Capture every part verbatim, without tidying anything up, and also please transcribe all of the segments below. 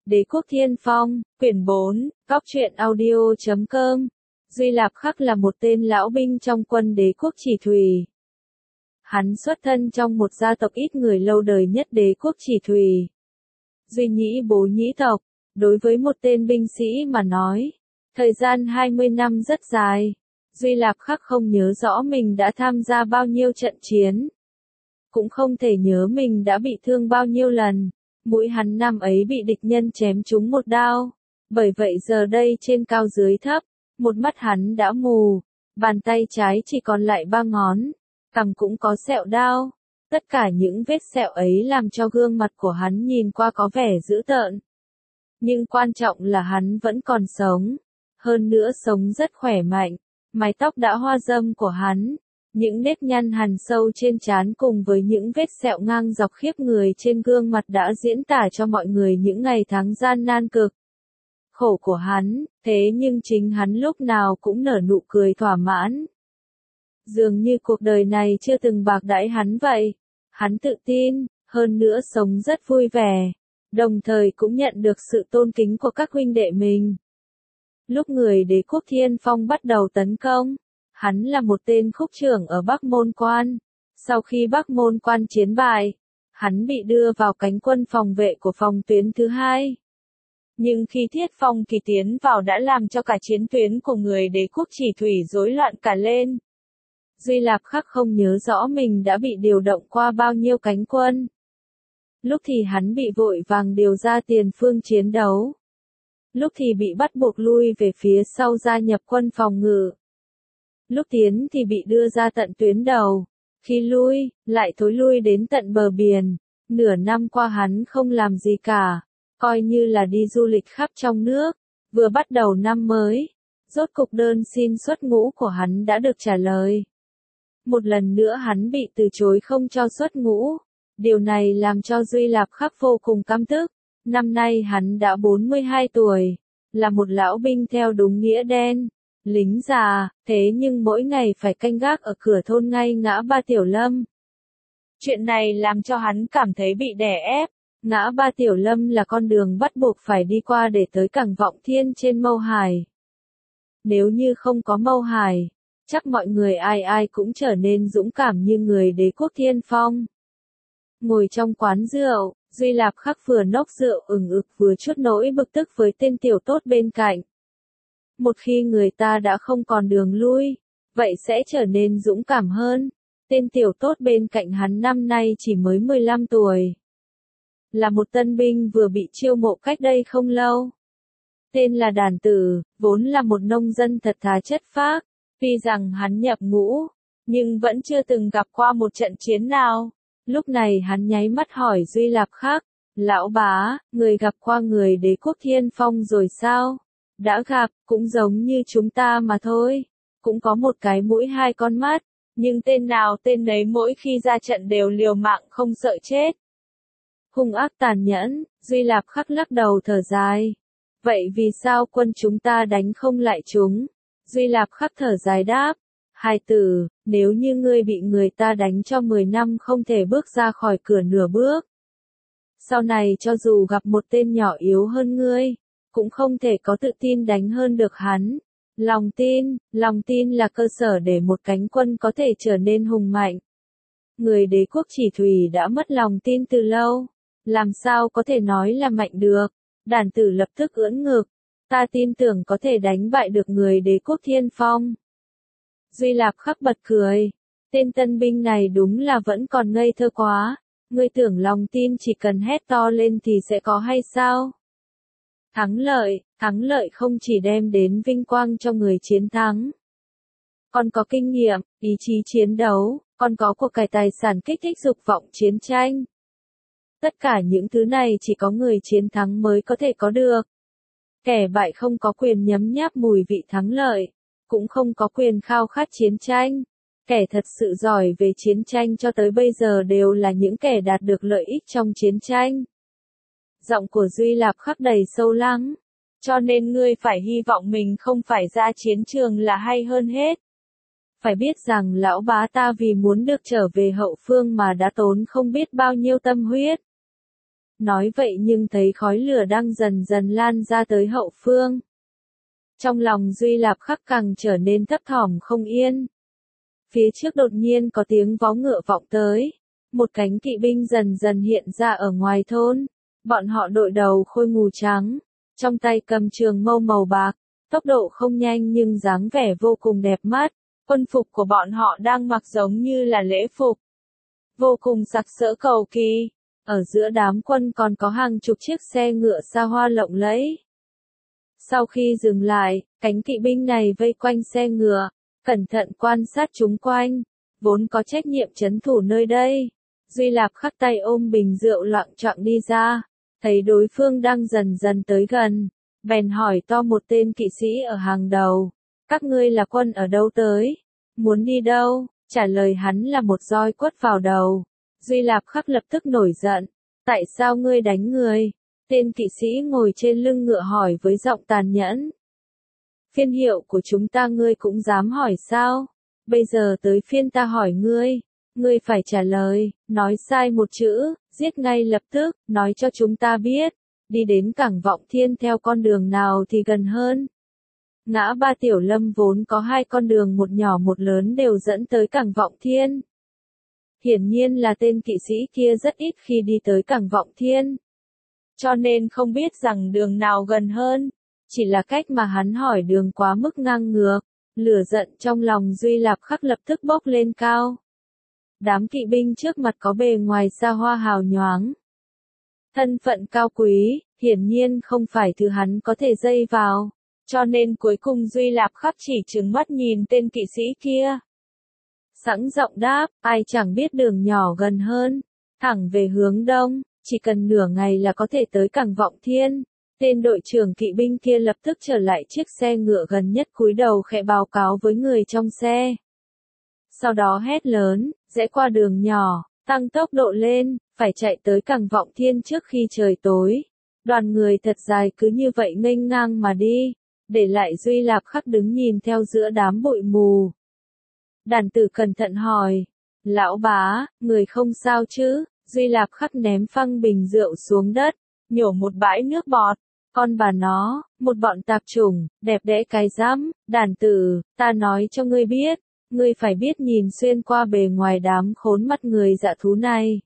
Đế quốc Thiên Phong, quyển bốn, góc truyện audio chấm com. Duy Lạp Khắc là một tên lão binh trong quân đế quốc Chỉ Thủy. Hắn xuất thân trong một gia tộc ít người lâu đời nhất đế quốc Chỉ Thủy. Duy Nhĩ bố nhĩ tộc, đối với một tên binh sĩ mà nói, thời gian hai mươi năm rất dài. Duy Lạp Khắc không nhớ rõ mình đã tham gia bao nhiêu trận chiến. Cũng không thể nhớ mình đã bị thương bao nhiêu lần. Mũi hắn năm ấy bị địch nhân chém trúng một đao. Bởi vậy giờ đây trên cao dưới thấp, một mắt hắn đã mù, bàn tay trái chỉ còn lại ba ngón, cằm cũng có sẹo đao. Tất cả những vết sẹo ấy làm cho gương mặt của hắn nhìn qua có vẻ dữ tợn. Nhưng quan trọng là hắn vẫn còn sống. Hơn nữa sống rất khỏe mạnh. Mái tóc đã hoa râm của hắn, những nếp nhăn hằn sâu trên trán cùng với những vết sẹo ngang dọc khiếp người trên gương mặt đã diễn tả cho mọi người những ngày tháng gian nan cực khổ của hắn, thế nhưng chính hắn lúc nào cũng nở nụ cười thỏa mãn. Dường như cuộc đời này chưa từng bạc đãi hắn vậy. Hắn tự tin, hơn nữa sống rất vui vẻ, đồng thời cũng nhận được sự tôn kính của các huynh đệ mình. Lúc người đế quốc Thiên Phong bắt đầu tấn công, hắn là một tên khúc trưởng ở Bắc Môn Quan. Sau khi Bắc Môn Quan chiến bại, hắn bị đưa vào cánh quân phòng vệ của phòng tuyến thứ hai. Nhưng khi Thiết Phong Kỳ tiến vào đã làm cho cả chiến tuyến của người đế quốc Chỉ Thủy rối loạn cả lên. Duy Lạp Khắc không nhớ rõ mình đã bị điều động qua bao nhiêu cánh quân. Lúc thì hắn bị vội vàng điều ra tiền phương chiến đấu. Lúc thì bị bắt buộc lui về phía sau gia nhập quân phòng ngự. Lúc tiến thì bị đưa ra tận tuyến đầu. Khi lui, lại thối lui đến tận bờ biển. Nửa năm qua hắn không làm gì cả, coi như là đi du lịch khắp trong nước. Vừa bắt đầu năm mới, rốt cục đơn xin xuất ngũ của hắn đã được trả lời. Một lần nữa hắn bị từ chối không cho xuất ngũ. Điều này làm cho Duy Lạp Khắc vô cùng căm tức. Năm nay hắn đã bốn mươi hai tuổi, là một lão binh theo đúng nghĩa đen, lính già, thế nhưng mỗi ngày phải canh gác ở cửa thôn ngay ngã Ba Tiểu Lâm. Chuyện này làm cho hắn cảm thấy bị đè ép. Ngã Ba Tiểu Lâm là con đường bắt buộc phải đi qua để tới cảng Vọng Thiên trên Mâu Hải. Nếu như không có Mâu Hải, chắc mọi người ai ai cũng trở nên dũng cảm như người đế quốc Thiên Phong. Ngồi trong quán rượu, Duy Lạp Khắc vừa nốc rượu ừng ực vừa chút nỗi bực tức với tên tiểu tốt bên cạnh. Một khi người ta đã không còn đường lui, vậy sẽ trở nên dũng cảm hơn. Tên tiểu tốt bên cạnh hắn năm nay chỉ mới mười lăm tuổi. Là một tân binh vừa bị chiêu mộ cách đây không lâu. Tên là Đàn Tử, vốn là một nông dân thật thà chất phác. Tuy rằng hắn nhập ngũ, nhưng vẫn chưa từng gặp qua một trận chiến nào. Lúc này hắn nháy mắt hỏi Duy Lạp Khắc, lão bá, người gặp qua người đế quốc Thiên Phong rồi sao? Đã gặp, cũng giống như chúng ta mà thôi. Cũng có một cái mũi hai con mắt, nhưng tên nào tên nấy mỗi khi ra trận đều liều mạng không sợ chết. Hung ác tàn nhẫn, Duy Lạp Khắc lắc đầu thở dài. Vậy vì sao quân chúng ta đánh không lại chúng? Duy Lạp Khắc thở dài đáp. Hai tử, nếu như ngươi bị người ta đánh cho mười năm không thể bước ra khỏi cửa nửa bước. Sau này cho dù gặp một tên nhỏ yếu hơn ngươi, cũng không thể có tự tin đánh hơn được hắn. Lòng tin, lòng tin là cơ sở để một cánh quân có thể trở nên hùng mạnh. Người đế quốc Chỉ Thủy đã mất lòng tin từ lâu, làm sao có thể nói là mạnh được. Đàn Tử lập tức ưỡn ngực, ta tin tưởng có thể đánh bại được người đế quốc Thiên Phong. Duy Lạp Khắc bật cười, tên tân binh này đúng là vẫn còn ngây thơ quá, ngươi tưởng lòng tin chỉ cần hét to lên thì sẽ có hay sao? Thắng lợi, thắng lợi không chỉ đem đến vinh quang cho người chiến thắng, còn có kinh nghiệm, ý chí chiến đấu, còn có của cải tài sản kích thích dục vọng chiến tranh. Tất cả những thứ này chỉ có người chiến thắng mới có thể có được. Kẻ bại không có quyền nhấm nháp mùi vị thắng lợi, cũng không có quyền khao khát chiến tranh. Kẻ thật sự giỏi về chiến tranh cho tới bây giờ đều là những kẻ đạt được lợi ích trong chiến tranh. Giọng của Duy Lạp Khắc đầy sâu lắng. Cho nên ngươi phải hy vọng mình không phải ra chiến trường là hay hơn hết. Phải biết rằng lão bá ta vì muốn được trở về hậu phương mà đã tốn không biết bao nhiêu tâm huyết. nói vậy nhưng thấy khói lửa đang dần dần lan ra tới hậu phương. Trong lòng Duy Lạp Khắc càng trở nên thấp thỏm không yên. Phía trước đột nhiên có tiếng vó ngựa vọng tới. Một cánh kỵ binh dần dần hiện ra ở ngoài thôn. Bọn họ đội đầu khôi ngù trắng, trong tay cầm trường mâu màu bạc, tốc độ không nhanh nhưng dáng vẻ vô cùng đẹp mắt. Quân phục của bọn họ đang mặc giống như là lễ phục, vô cùng sặc sỡ cầu kỳ. Ở giữa đám quân còn có hàng chục chiếc xe ngựa xa hoa lộng lẫy. Sau khi dừng lại, cánh kỵ binh này vây quanh xe ngựa, cẩn thận quan sát chúng quanh, vốn có trách nhiệm trấn thủ nơi đây. Duy Lạp Khắc tay ôm bình rượu loạng choạng đi ra, thấy đối phương đang dần dần tới gần, bèn hỏi to một tên kỵ sĩ ở hàng đầu, các ngươi là quân ở đâu tới, muốn đi đâu? Trả lời hắn là một roi quất vào đầu. Duy Lạp Khắc lập tức nổi giận, tại sao ngươi đánh người? Tên kỵ sĩ ngồi trên lưng ngựa hỏi với giọng tàn nhẫn. Phiên hiệu của chúng ta ngươi cũng dám hỏi sao? Bây giờ tới phiên ta hỏi ngươi, ngươi phải trả lời, nói sai một chữ, giết ngay lập tức, nói cho chúng ta biết, đi đến cảng Vọng Thiên theo con đường nào thì gần hơn. Ngã ba Tiểu Lâm vốn có hai con đường, một nhỏ một lớn đều dẫn tới cảng Vọng Thiên. Hiển nhiên là tên kỵ sĩ kia rất ít khi đi tới cảng Vọng Thiên, cho nên không biết rằng đường nào gần hơn. Chỉ là cách mà hắn hỏi đường quá mức ngang ngược, lửa giận trong lòng Duy Lạp Khắc lập tức bốc lên cao. Đám kỵ binh trước mặt có bề ngoài xa hoa hào nhoáng, thân phận cao quý, hiển nhiên không phải thứ hắn có thể dây vào, cho nên cuối cùng Duy Lạp Khắc chỉ trừng mắt nhìn tên kỵ sĩ kia. Sẵn giọng đáp, ai chẳng biết đường nhỏ gần hơn, thẳng về hướng đông, chỉ cần nửa ngày là có thể tới cảng Vọng Thiên. Tên đội trưởng kỵ binh kia lập tức trở lại chiếc xe ngựa gần nhất, cúi đầu khẽ báo cáo với người trong xe. Sau đó hét lớn, rẽ qua đường nhỏ, tăng tốc độ lên, phải chạy tới cảng Vọng Thiên trước khi trời tối. Đoàn người thật dài cứ như vậy nghênh ngang mà đi, để lại Duy Lạp Khắc đứng nhìn theo giữa đám bụi mù. Đàn tử cẩn thận hỏi, lão bá, người không sao chứ? Duy Lạp Khắc ném phăng bình rượu xuống đất, nhổ một bãi nước bọt. Con bà nó, một bọn tạp chủng, đẹp đẽ cái rắm, đàn tử, ta nói cho ngươi biết, ngươi phải biết nhìn xuyên qua bề ngoài đám khốn mắt người dạ thú này.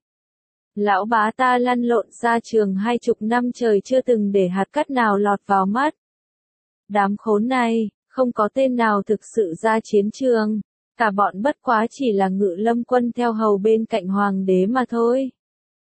Lão bá ta lăn lộn ra trường hai chục năm trời chưa từng để hạt cát nào lọt vào mắt. Đám khốn này, không có tên nào thực sự ra chiến trường, cả bọn bất quá chỉ là ngự lâm quân theo hầu bên cạnh hoàng đế mà thôi.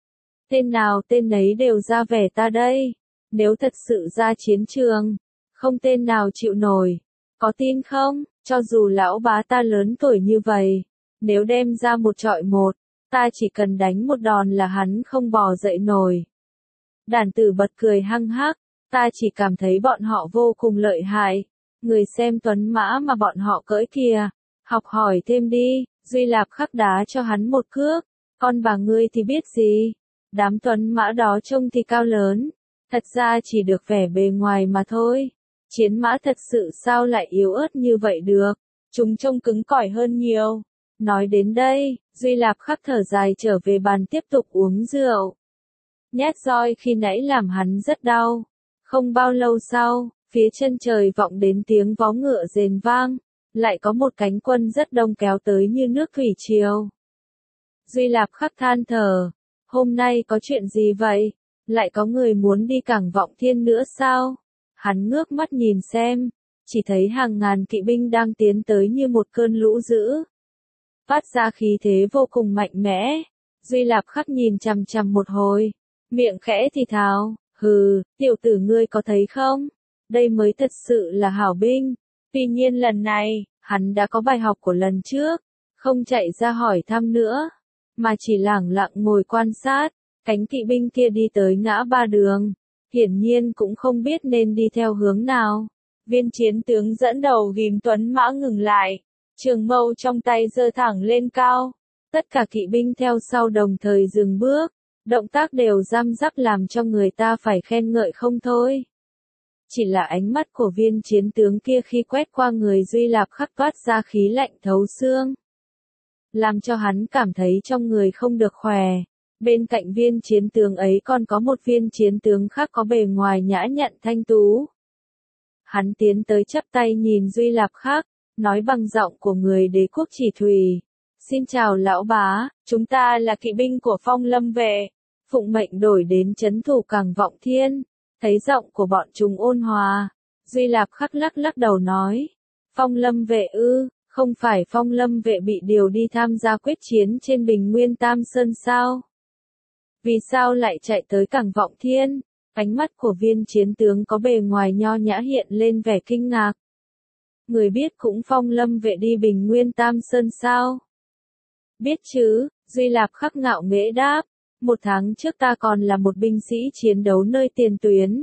Tên nào tên nấy đều ra vẻ ta đây. Nếu thật sự ra chiến trường, không tên nào chịu nổi. Có tin không? Cho dù lão bá ta lớn tuổi như vậy, nếu đem ra một trọi một, ta chỉ cần đánh một đòn là hắn không bò dậy nổi. Đàn tử bật cười hăng hắc, ta chỉ cảm thấy bọn họ vô cùng lợi hại. Người xem tuấn mã mà bọn họ cưỡi kìa, học hỏi thêm đi. Duy Lạp Khắc đá cho hắn một cước, con bà ngươi thì biết gì. Đám tuấn mã đó trông thì cao lớn, thật ra chỉ được vẻ bề ngoài mà thôi. Chiến mã thật sự sao lại yếu ớt như vậy được, chúng trông cứng cỏi hơn nhiều. Nói đến đây, Duy Lạp Khắc thở dài trở về bàn tiếp tục uống rượu. Nhát roi khi nãy làm hắn rất đau. Không bao lâu sau, phía chân trời vọng đến tiếng vó ngựa rền vang, lại có một cánh quân rất đông kéo tới như nước thủy triều. Duy Lạp Khắc than thở, hôm nay có chuyện gì vậy? Lại có người muốn đi cảng Vọng Thiên nữa sao? Hắn ngước mắt nhìn xem, chỉ thấy hàng ngàn kỵ binh đang tiến tới như một cơn lũ dữ, phát ra khí thế vô cùng mạnh mẽ. Duy Lạp Khắc nhìn chằm chằm một hồi, miệng khẽ thì thào, hừ, tiểu tử ngươi có thấy không? Đây mới thật sự là hảo binh. Tuy nhiên lần này, hắn đã có bài học của lần trước, không chạy ra hỏi thăm nữa, mà chỉ lẳng lặng ngồi quan sát. Cánh kỵ binh kia đi tới ngã ba đường, hiển nhiên cũng không biết nên đi theo hướng nào. Viên chiến tướng dẫn đầu ghim tuấn mã ngừng lại, trường mâu trong tay giơ thẳng lên cao. Tất cả kỵ binh theo sau đồng thời dừng bước, động tác đều răm rắp làm cho người ta phải khen ngợi không thôi. Chỉ là ánh mắt của viên chiến tướng kia khi quét qua người Duy Lạp Khắc toát ra khí lạnh thấu xương, làm cho hắn cảm thấy trong người không được khỏe. Bên cạnh viên chiến tướng ấy còn có một viên chiến tướng khác có bề ngoài nhã nhặn thanh tú. Hắn tiến tới chắp tay nhìn Duy Lạp Khắc, nói bằng giọng của người đế quốc Chỉ Thùy. Xin chào lão bá, chúng ta là kỵ binh của Phong Lâm vệ, phụng mệnh đổi đến trấn thủ Cảng Vọng Thiên. Thấy giọng của bọn chúng ôn hòa, Duy Lạp Khắc lắc lắc đầu nói, Phong Lâm vệ ư, không phải Phong Lâm vệ bị điều đi tham gia quyết chiến trên Bình Nguyên Tam Sơn sao? Vì sao lại chạy tới Cảng Vọng Thiên? Ánh mắt của viên chiến tướng có bề ngoài nho nhã hiện lên vẻ kinh ngạc. Người biết cũng Phong Lâm vệ đi Bình Nguyên Tam Sơn sao? Biết chứ, Duy Lạp Khắc ngạo nghễ đáp, một tháng trước ta còn là một binh sĩ chiến đấu nơi tiền tuyến.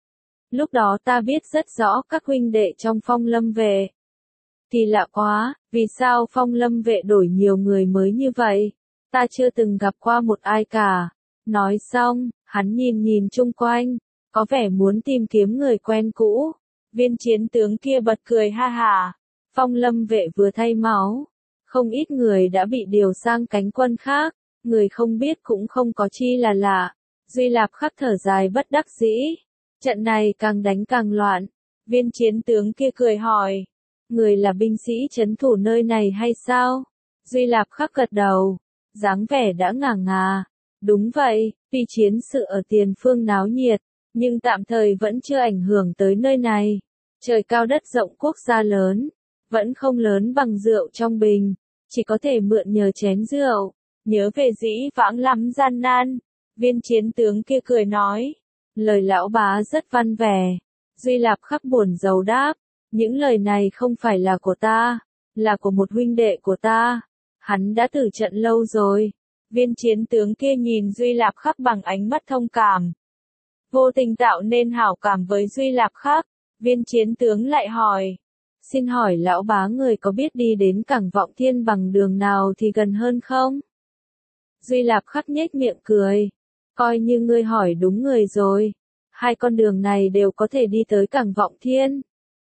Lúc đó ta biết rất rõ các huynh đệ trong Phong Lâm vệ. Thì lạ quá, vì sao Phong Lâm vệ đổi nhiều người mới như vậy? Ta chưa từng gặp qua một ai cả. Nói xong, hắn nhìn nhìn chung quanh, có vẻ muốn tìm kiếm người quen cũ. Viên chiến tướng kia bật cười ha hả. Phong Lâm vệ vừa thay máu. Không ít người đã bị điều sang cánh quân khác. Người không biết cũng không có chi là lạ. Duy Lạp Khắc thở dài bất đắc dĩ. Trận này càng đánh càng loạn. Viên chiến tướng kia cười hỏi. Người là binh sĩ trấn thủ nơi này hay sao? Duy Lạp Khắc gật đầu. Dáng vẻ đã ngả ngà. Đúng vậy, tuy chiến sự ở tiền phương náo nhiệt, nhưng tạm thời vẫn chưa ảnh hưởng tới nơi này. Trời cao đất rộng quốc gia lớn, vẫn không lớn bằng rượu trong bình, chỉ có thể mượn nhờ chén rượu. Nhớ về dĩ vãng lắm gian nan, viên chiến tướng kia cười nói. Lời lão bá rất văn vẻ. Duy Lạp Khắc buồn rầu đáp, những lời này không phải là của ta, là của một huynh đệ của ta. Hắn đã tử trận lâu rồi. Viên chiến tướng kia nhìn Duy Lạp Khắc bằng ánh mắt thông cảm. Vô tình tạo nên hảo cảm với Duy Lạp Khắc. Viên chiến tướng lại hỏi. Xin hỏi lão bá người có biết đi đến Cảng Vọng Thiên bằng đường nào thì gần hơn không? Duy Lạp Khắc nhếch miệng cười. Coi như ngươi hỏi đúng người rồi. Hai con đường này đều có thể đi tới Cảng Vọng Thiên.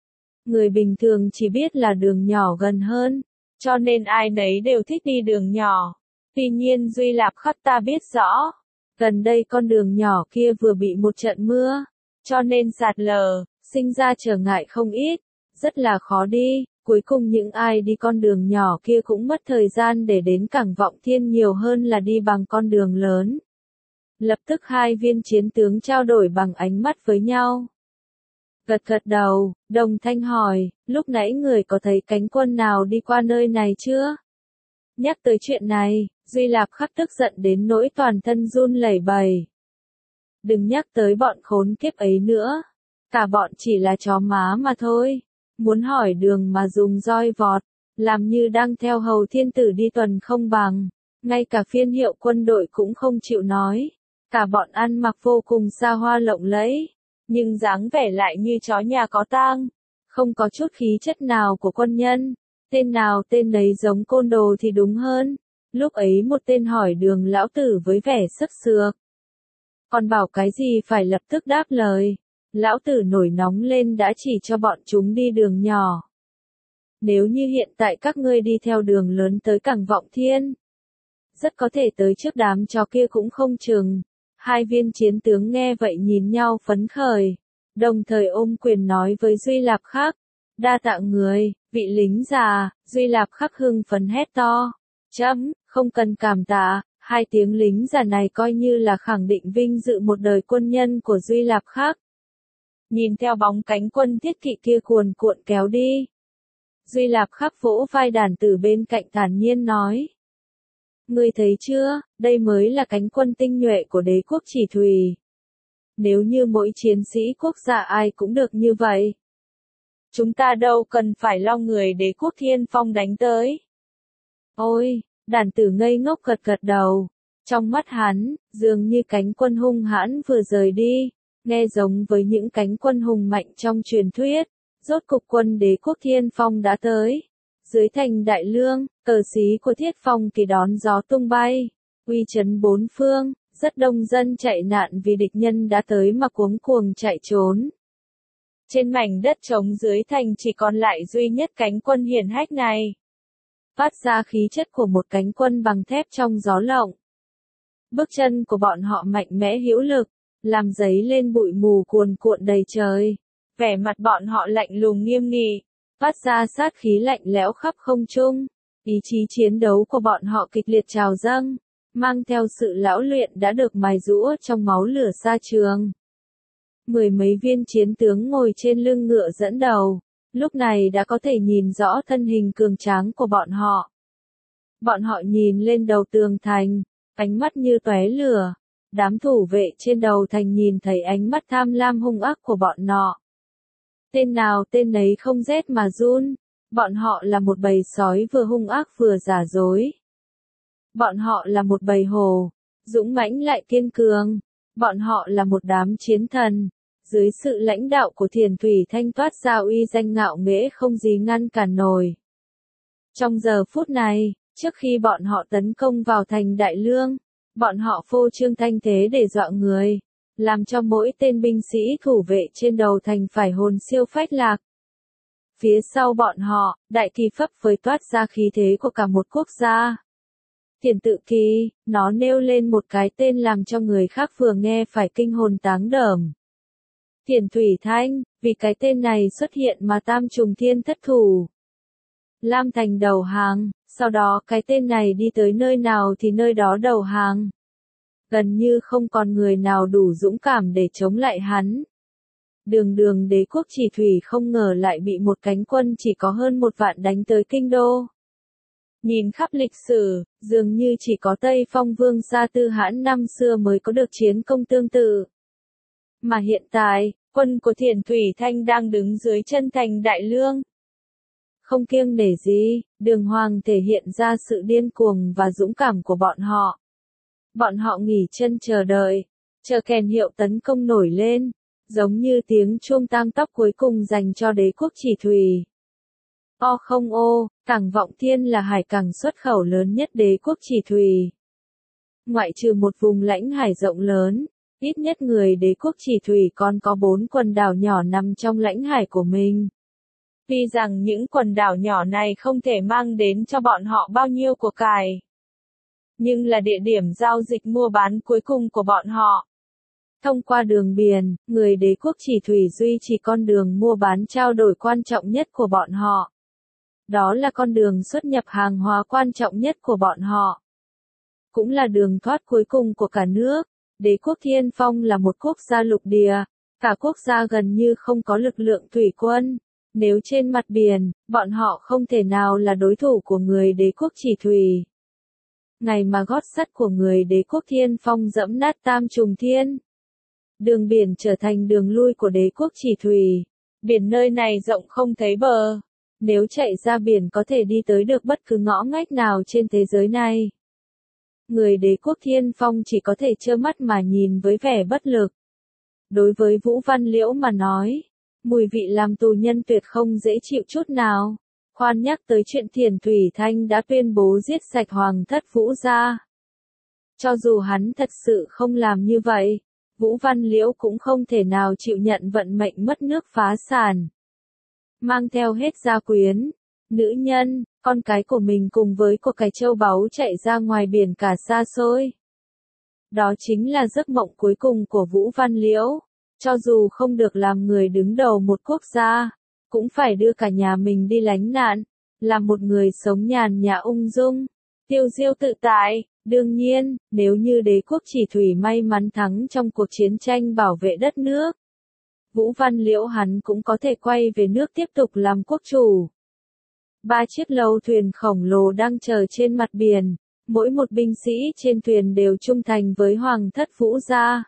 Người bình thường chỉ biết là đường nhỏ gần hơn, cho nên ai nấy đều thích đi đường nhỏ. Tuy nhiên Duy Lạp Khắc ta biết rõ, gần đây con đường nhỏ kia vừa bị một trận mưa, cho nên sạt lở, sinh ra trở ngại không ít, rất là khó đi. Cuối cùng những ai đi con đường nhỏ kia cũng mất thời gian để đến Cảng Vọng Thiên nhiều hơn là đi bằng con đường lớn. Lập tức hai viên chiến tướng trao đổi bằng ánh mắt với nhau. Gật gật đầu, đồng thanh hỏi, lúc nãy người có thấy cánh quân nào đi qua nơi này chưa? Nhắc tới chuyện này, Duy Lạp Khắc tức giận đến nỗi toàn thân run lẩy bẩy. Đừng nhắc tới bọn khốn kiếp ấy nữa. Cả bọn chỉ là chó má mà thôi. Muốn hỏi đường mà dùng roi vọt, làm như đang theo hầu thiên tử đi tuần không bằng. Ngay cả phiên hiệu quân đội cũng không chịu nói. Cả bọn ăn mặc vô cùng xa hoa lộng lẫy, nhưng dáng vẻ lại như chó nhà có tang, không có chút khí chất nào của quân nhân. Tên nào tên đấy giống côn đồ thì đúng hơn. Lúc ấy một tên hỏi đường lão tử với vẻ sức sược. Còn bảo cái gì phải lập tức đáp lời. Lão tử nổi nóng lên đã chỉ cho bọn chúng đi đường nhỏ. Nếu như hiện tại các ngươi đi theo đường lớn tới Cảng Vọng Thiên, rất có thể tới trước đám chó kia cũng không chừng. Hai viên chiến tướng nghe vậy nhìn nhau phấn khởi, đồng thời ôm quyền nói với Duy Lạp Khắc. Đa tạ người, vị lính già. Duy Lạp Khắc hưng phấn hét to. Chấm, không cần cảm tạ. Hai tiếng lính già này coi như là khẳng định vinh dự một đời quân nhân của Duy Lạp Khắc. Nhìn theo bóng cánh quân thiết kỵ kia cuồn cuộn kéo đi, Duy Lạp Khắc vỗ vai đàn tử bên cạnh thản nhiên nói. Ngươi thấy chưa, đây mới là cánh quân tinh nhuệ của đế quốc Chỉ Thùy. Nếu như mỗi chiến sĩ quốc gia ai cũng được như vậy, chúng ta đâu cần phải lo người đế quốc Thiên Phong đánh tới. Ôi, đàn tử ngây ngốc gật gật đầu. Trong mắt hắn, dường như cánh quân hung hãn vừa rời đi, nghe giống với những cánh quân hùng mạnh trong truyền thuyết. Rốt cục quân đế quốc Thiên Phong đã tới. Dưới thành Đại Lương, cờ xí của Thiết Phong Kỳ đón gió tung bay, uy chấn bốn phương, rất đông dân chạy nạn vì địch nhân đã tới mà cuống cuồng chạy trốn. Trên mảnh đất trống dưới thành chỉ còn lại duy nhất cánh quân hiển hách này, phát ra khí chất của một cánh quân bằng thép trong gió lộng. Bước chân của bọn họ mạnh mẽ hữu lực, làm giấy lên bụi mù cuồn cuộn đầy trời. Vẻ mặt bọn họ lạnh lùng nghiêm nghị, phát ra sát khí lạnh lẽo khắp không trung. Ý chí chiến đấu của bọn họ kịch liệt trào dâng, mang theo sự lão luyện đã được mài giũa trong máu lửa xa trường. Mười mấy viên chiến tướng ngồi trên lưng ngựa dẫn đầu, lúc này đã có thể nhìn rõ thân hình cường tráng của bọn họ. Bọn họ nhìn lên đầu tường thành, ánh mắt như tóe lửa. Đám thủ vệ trên đầu thành nhìn thấy ánh mắt tham lam hung ác của bọn nọ. Tên nào tên nấy không rét mà run. Bọn họ là một bầy sói vừa hung ác vừa giả dối. Bọn họ là một bầy hổ, dũng mãnh lại kiên cường. Bọn họ là một đám chiến thần. Dưới sự lãnh đạo của Thiền Thủy Thanh toát ra uy danh ngạo nghễ không gì ngăn cản nổi. Trong giờ phút này, trước khi bọn họ tấn công vào thành Đại Lương, bọn họ phô trương thanh thế để dọa người, làm cho mỗi tên binh sĩ thủ vệ trên đầu thành phải hồn siêu phách lạc. Phía sau bọn họ, đại kỳ phấp phới toát ra khí thế của cả một quốc gia. Thiền Tự Kỳ, nó nêu lên một cái tên làm cho người khác vừa nghe phải kinh hồn táng đờm. Thiền Thủy Thanh, vì cái tên này xuất hiện mà Tam Trùng Thiên thất thủ. Lam Thành đầu hàng, sau đó cái tên này đi tới nơi nào thì nơi đó đầu hàng. Gần như không còn người nào đủ dũng cảm để chống lại hắn. Đường đường đế quốc Chỉ Thủy không ngờ lại bị một cánh quân chỉ có hơn một vạn đánh tới kinh đô. Nhìn khắp lịch sử, dường như chỉ có Tây Phong Vương Sa Tư Hãn năm xưa mới có được chiến công tương tự. Mà hiện tại, quân của Thiền Thủy Thanh đang đứng dưới chân thành Đại Lương. Không kiêng nể gì, đường hoàng thể hiện ra sự điên cuồng và dũng cảm của bọn họ. Bọn họ nghỉ chân chờ đợi, chờ kèn hiệu tấn công nổi lên, giống như tiếng chuông tang tóc cuối cùng dành cho đế quốc Chỉ Thủy. O không ô, cảng Vọng Thiên là hải cảng xuất khẩu lớn nhất đế quốc Chỉ Thủy. Ngoại trừ một vùng lãnh hải rộng lớn, ít nhất người đế quốc Chỉ Thủy còn có bốn quần đảo nhỏ nằm trong lãnh hải của mình. Tuy rằng những quần đảo nhỏ này không thể mang đến cho bọn họ bao nhiêu của cải, nhưng là địa điểm giao dịch mua bán cuối cùng của bọn họ. Thông qua đường biển, người đế quốc Chỉ Thủy duy trì con đường mua bán trao đổi quan trọng nhất của bọn họ. Đó là con đường xuất nhập hàng hóa quan trọng nhất của bọn họ. Cũng là đường thoát cuối cùng của cả nước. Đế quốc Thiên Phong là một quốc gia lục địa, cả quốc gia gần như không có lực lượng thủy quân. Nếu trên mặt biển, bọn họ không thể nào là đối thủ của người đế quốc Chỉ Thủy. Ngày mà gót sắt của người đế quốc Thiên Phong dẫm nát Tam Trùng Thiên. Đường biển trở thành đường lui của đế quốc Chỉ Thủy. Biển nơi này rộng không thấy bờ. Nếu chạy ra biển có thể đi tới được bất cứ ngõ ngách nào trên thế giới này. Người đế quốc Thiên Phong chỉ có thể trơ mắt mà nhìn với vẻ bất lực. Đối với Vũ Văn Liễu mà nói, mùi vị làm tù nhân tuyệt không dễ chịu chút nào. Khoan nhắc tới chuyện Thiền Thủy Thanh đã tuyên bố giết sạch hoàng thất Vũ gia. Cho dù hắn thật sự không làm như vậy, Vũ Văn Liễu cũng không thể nào chịu nhận vận mệnh mất nước phá sản. Mang theo hết gia quyến, nữ nhân, con cái của mình cùng với của cải châu báu chạy ra ngoài biển cả xa xôi. Đó chính là giấc mộng cuối cùng của Vũ Văn Liễu. Cho dù không được làm người đứng đầu một quốc gia, cũng phải đưa cả nhà mình đi lánh nạn, làm một người sống nhàn nhã ung dung, tiêu diêu tự tại. Đương nhiên, nếu như đế quốc Chỉ Thủy may mắn thắng trong cuộc chiến tranh bảo vệ đất nước, Vũ Văn Liễu hắn cũng có thể quay về nước tiếp tục làm quốc chủ. Ba chiếc lâu thuyền khổng lồ đang chờ trên mặt biển, mỗi một binh sĩ trên thuyền đều trung thành với hoàng thất Vũ gia.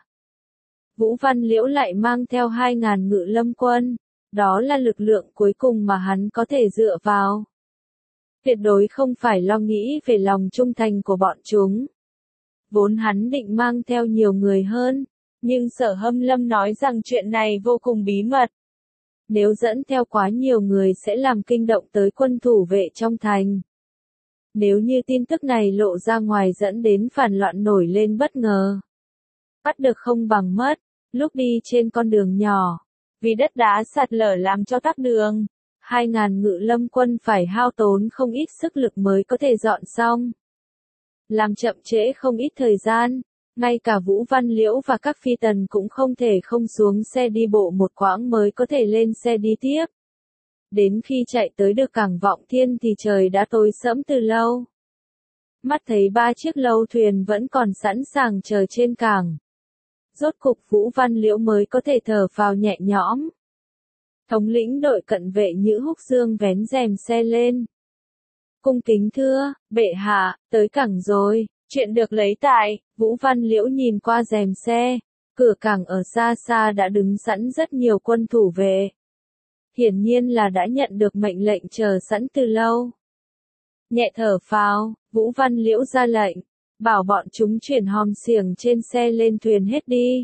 Vũ Văn Liễu lại mang theo hai ngàn ngự lâm quân, đó là lực lượng cuối cùng mà hắn có thể dựa vào. Tuyệt đối không phải lo nghĩ về lòng trung thành của bọn chúng. Vốn hắn định mang theo nhiều người hơn, nhưng Sở Hâm Lâm nói rằng chuyện này vô cùng bí mật. Nếu dẫn theo quá nhiều người sẽ làm kinh động tới quân thủ vệ trong thành. Nếu như tin tức này lộ ra ngoài dẫn đến phản loạn nổi lên bất ngờ. Bắt được không bằng mất, lúc đi trên con đường nhỏ, vì đất đá sạt lở làm cho tắc đường, hai ngàn ngự lâm quân phải hao tốn không ít sức lực mới có thể dọn xong. Làm chậm trễ không ít thời gian, Ngay cả Vũ Văn Liễu và các phi tần cũng không thể không xuống xe đi bộ một quãng mới có thể lên xe đi tiếp. Đến khi chạy tới được cảng Vọng Thiên thì trời đã tối sẫm từ lâu. Mắt thấy ba chiếc lâu thuyền vẫn còn sẵn sàng chờ trên cảng. Rốt cục Vũ Văn Liễu mới có thể thở phào nhẹ nhõm. Thống lĩnh đội cận vệ Nhữ Húc Dương vén rèm xe lên. Cung kính thưa, bệ hạ, tới cảng rồi, chuyện được lấy tại. Vũ Văn Liễu nhìn qua rèm xe, cửa cảng ở xa xa đã đứng sẵn rất nhiều quân thủ vệ. Hiển nhiên là đã nhận được mệnh lệnh chờ sẵn từ lâu. Nhẹ thở phào, Vũ Văn Liễu ra lệnh, bảo bọn chúng chuyển hòm xiềng trên xe lên thuyền hết đi.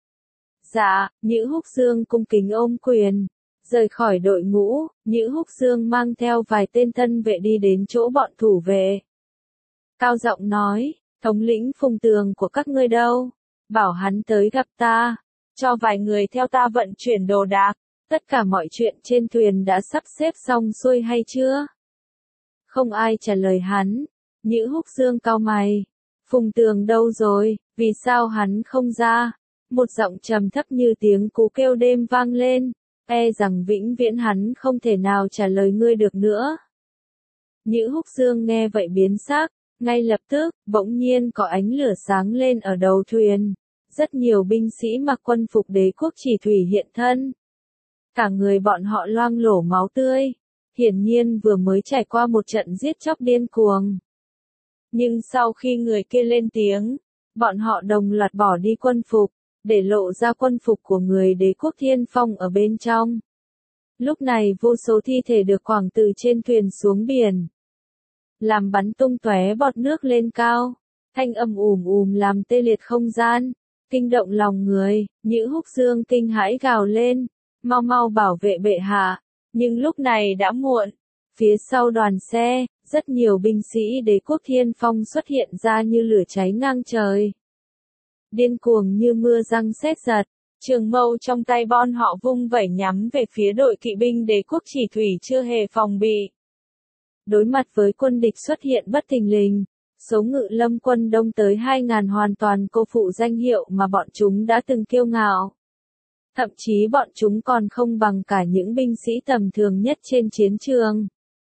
Dạ, Nhữ Húc Dương cung kính ôm quyền. Rời khỏi đội ngũ, Nhữ Húc Dương mang theo vài tên thân vệ đi đến chỗ bọn thủ vệ. Cao giọng nói, thống lĩnh Phùng Tường của các ngươi đâu? Bảo hắn tới gặp ta, cho vài người theo ta vận chuyển đồ đạc. Tất cả mọi chuyện trên thuyền đã sắp xếp xong xuôi hay chưa? Không ai trả lời hắn. Nhữ Húc Dương cau mày. Phùng Tường đâu rồi, vì sao hắn không ra? Một giọng trầm thấp như tiếng cú kêu đêm vang lên. E rằng vĩnh viễn hắn không thể nào trả lời ngươi được nữa. Nhữ Húc Dương nghe vậy biến sắc, ngay lập tức, bỗng nhiên có ánh lửa sáng lên ở đầu thuyền. Rất nhiều binh sĩ mặc quân phục đế quốc chỉ thủy hiện thân. Cả người bọn họ loang lổ máu tươi, hiển nhiên vừa mới trải qua một trận giết chóc điên cuồng. Nhưng sau khi người kia lên tiếng, bọn họ đồng loạt bỏ đi quân phục, để lộ ra quân phục của người đế quốc Thiên Phong ở bên trong. Lúc này vô số thi thể được quẳng từ trên thuyền xuống biển, làm bắn tung tóe bọt nước lên cao, thanh âm ùm ùm làm tê liệt không gian, kinh động lòng người. Nhữ Húc Dương kinh hãi gào lên, mau mau bảo vệ bệ hạ, nhưng lúc này đã muộn. Phía sau đoàn xe, rất nhiều binh sĩ đế quốc Thiên Phong xuất hiện ra như lửa cháy ngang trời. Điên cuồng như mưa răng sét giật, trường mâu trong tay bọn họ vung vẩy nhắm về phía đội kỵ binh đế quốc chỉ thủy chưa hề phòng bị. Đối mặt với quân địch xuất hiện bất thình lình, số ngự lâm quân đông tới hai ngàn hoàn toàn cô phụ danh hiệu mà bọn chúng đã từng kiêu ngạo. Thậm chí bọn chúng còn không bằng cả những binh sĩ tầm thường nhất trên chiến trường.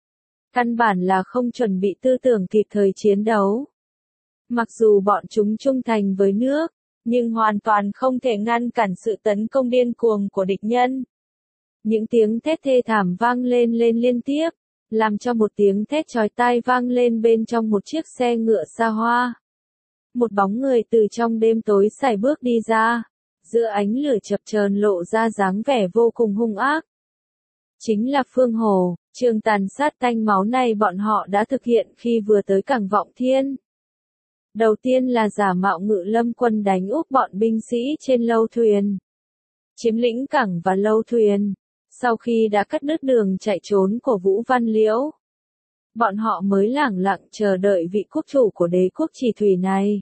Căn bản là không chuẩn bị tư tưởng kịp thời chiến đấu. Mặc dù bọn chúng trung thành với nước, nhưng hoàn toàn không thể ngăn cản sự tấn công điên cuồng của địch nhân. Những tiếng thét thê thảm vang lên lên liên tiếp, làm cho một tiếng thét chói tai vang lên bên trong một chiếc xe ngựa xa hoa. Một bóng người từ trong đêm tối sải bước đi ra, giữa ánh lửa chập chờn lộ ra dáng vẻ vô cùng hung ác. Chính là Phương Hổ. Trường tàn sát tanh máu này bọn họ đã thực hiện khi vừa tới cảng Vọng Thiên. Đầu tiên là giả mạo ngự lâm quân đánh úp bọn binh sĩ trên lâu thuyền, chiếm lĩnh cảng và lâu thuyền. Sau khi đã cắt đứt đường chạy trốn của Vũ Văn Liễu, bọn họ mới lẳng lặng chờ đợi vị quốc chủ của đế quốc chỉ thủy này.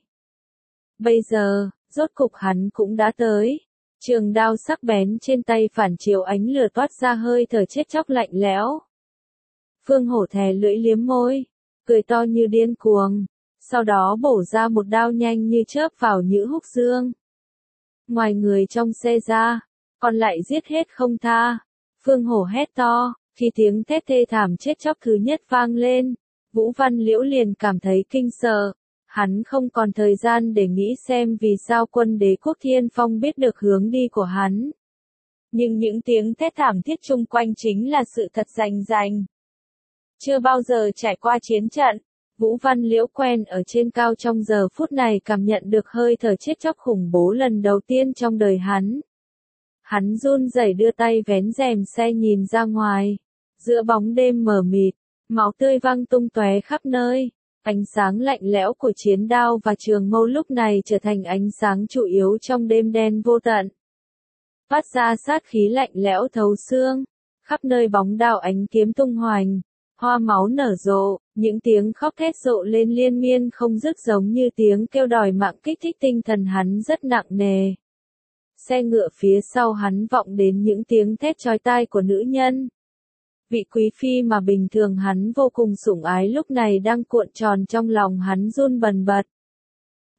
Bây giờ, rốt cục hắn cũng đã tới. Trường đao sắc bén trên tay phản chiếu ánh lửa toát ra hơi thở chết chóc lạnh lẽo. Phương Hổ thè lưỡi liếm môi, cười to như điên cuồng, sau đó bổ ra một đao nhanh như chớp vào Nhữ Húc Dương. Ngoài người trong xe ra, còn lại giết hết không tha. Phương Hổ hét to, khi tiếng thét thê thảm chết chóc thứ nhất vang lên, Vũ Văn Liễu liền cảm thấy kinh sợ. Hắn không còn thời gian để nghĩ xem vì sao quân đế quốc Thiên Phong biết được hướng đi của hắn. Nhưng những tiếng thét thảm thiết chung quanh chính là sự thật rành rành. Chưa bao giờ trải qua chiến trận, Vũ Văn Liễu quen ở trên cao trong giờ phút này cảm nhận được hơi thở chết chóc khủng bố lần đầu tiên trong đời hắn. Hắn run rẩy đưa tay vén rèm xe nhìn ra ngoài. Giữa bóng đêm mờ mịt, máu tươi văng tung tóe khắp nơi. Ánh sáng lạnh lẽo của chiến đao và trường mâu lúc này trở thành ánh sáng chủ yếu trong đêm đen vô tận. Phát ra sát khí lạnh lẽo thấu xương. Khắp nơi bóng đao ánh kiếm tung hoành. Hoa máu nở rộ, những tiếng khóc thét rộ lên liên miên không dứt giống như tiếng kêu đòi mạng kích thích tinh thần hắn rất nặng nề. Xe ngựa phía sau hắn vọng đến những tiếng thét chói tai của nữ nhân. Vị quý phi mà bình thường hắn vô cùng sủng ái lúc này đang cuộn tròn trong lòng hắn run bần bật.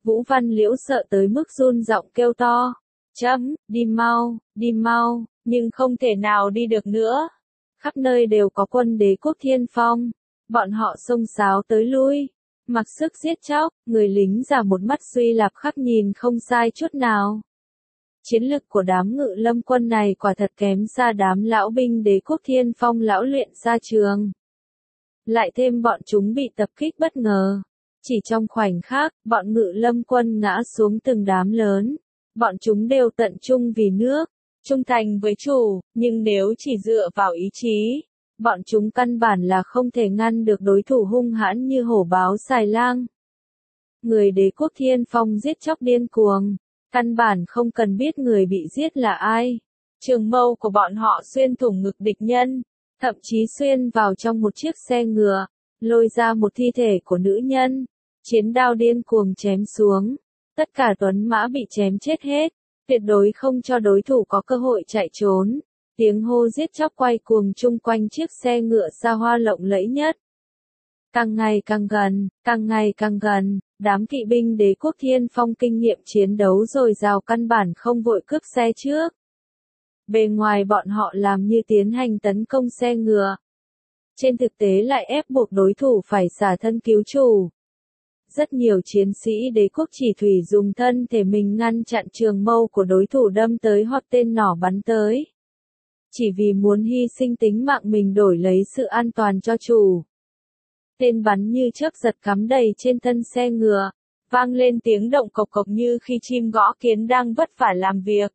Vũ Văn Liễu sợ tới mức run giọng kêu to. Chấm, đi mau, đi mau, nhưng không thể nào đi được nữa. Khắp nơi đều có quân Đế quốc Thiên Phong. Bọn họ xông xáo tới lui. Mặc sức giết chóc, người lính giả một mắt Duy Lạp Khắc nhìn không sai chút nào. Chiến lực của đám ngự lâm quân này quả thật kém xa đám lão binh Đế quốc Thiên Phong lão luyện ra trường. Lại thêm bọn chúng bị tập kích bất ngờ. Chỉ trong khoảnh khắc, bọn ngự lâm quân ngã xuống từng đám lớn. Bọn chúng đều tận trung vì nước, trung thành với chủ, nhưng nếu chỉ dựa vào ý chí, bọn chúng căn bản là không thể ngăn được đối thủ hung hãn như hổ báo xài lang. Người Đế quốc Thiên Phong giết chóc điên cuồng, căn bản không cần biết người bị giết là ai. Trường mâu của bọn họ xuyên thủng ngực địch nhân, thậm chí xuyên vào trong một chiếc xe ngựa, lôi ra một thi thể của nữ nhân. Chiến đao điên cuồng chém xuống, tất cả tuấn mã bị chém chết hết, tuyệt đối không cho đối thủ có cơ hội chạy trốn. Tiếng hô giết chóc quay cuồng chung quanh chiếc xe ngựa xa hoa lộng lẫy nhất. Càng ngày càng gần, càng ngày càng gần, đám kỵ binh Đế quốc Thiên Phong kinh nghiệm chiến đấu dồi dào căn bản không vội cướp xe trước. Bề ngoài bọn họ làm như tiến hành tấn công xe ngựa. Trên thực tế lại ép buộc đối thủ phải xả thân cứu chủ. Rất nhiều chiến sĩ Đế quốc Chỉ Thủy dùng thân thể mình ngăn chặn trường mâu của đối thủ đâm tới hoặc tên nỏ bắn tới. Chỉ vì muốn hy sinh tính mạng mình đổi lấy sự an toàn cho chủ. Tên bắn như chớp giật cắm đầy trên thân xe ngựa, vang lên tiếng động cộc cộc như khi chim gõ kiến đang vất vả làm việc.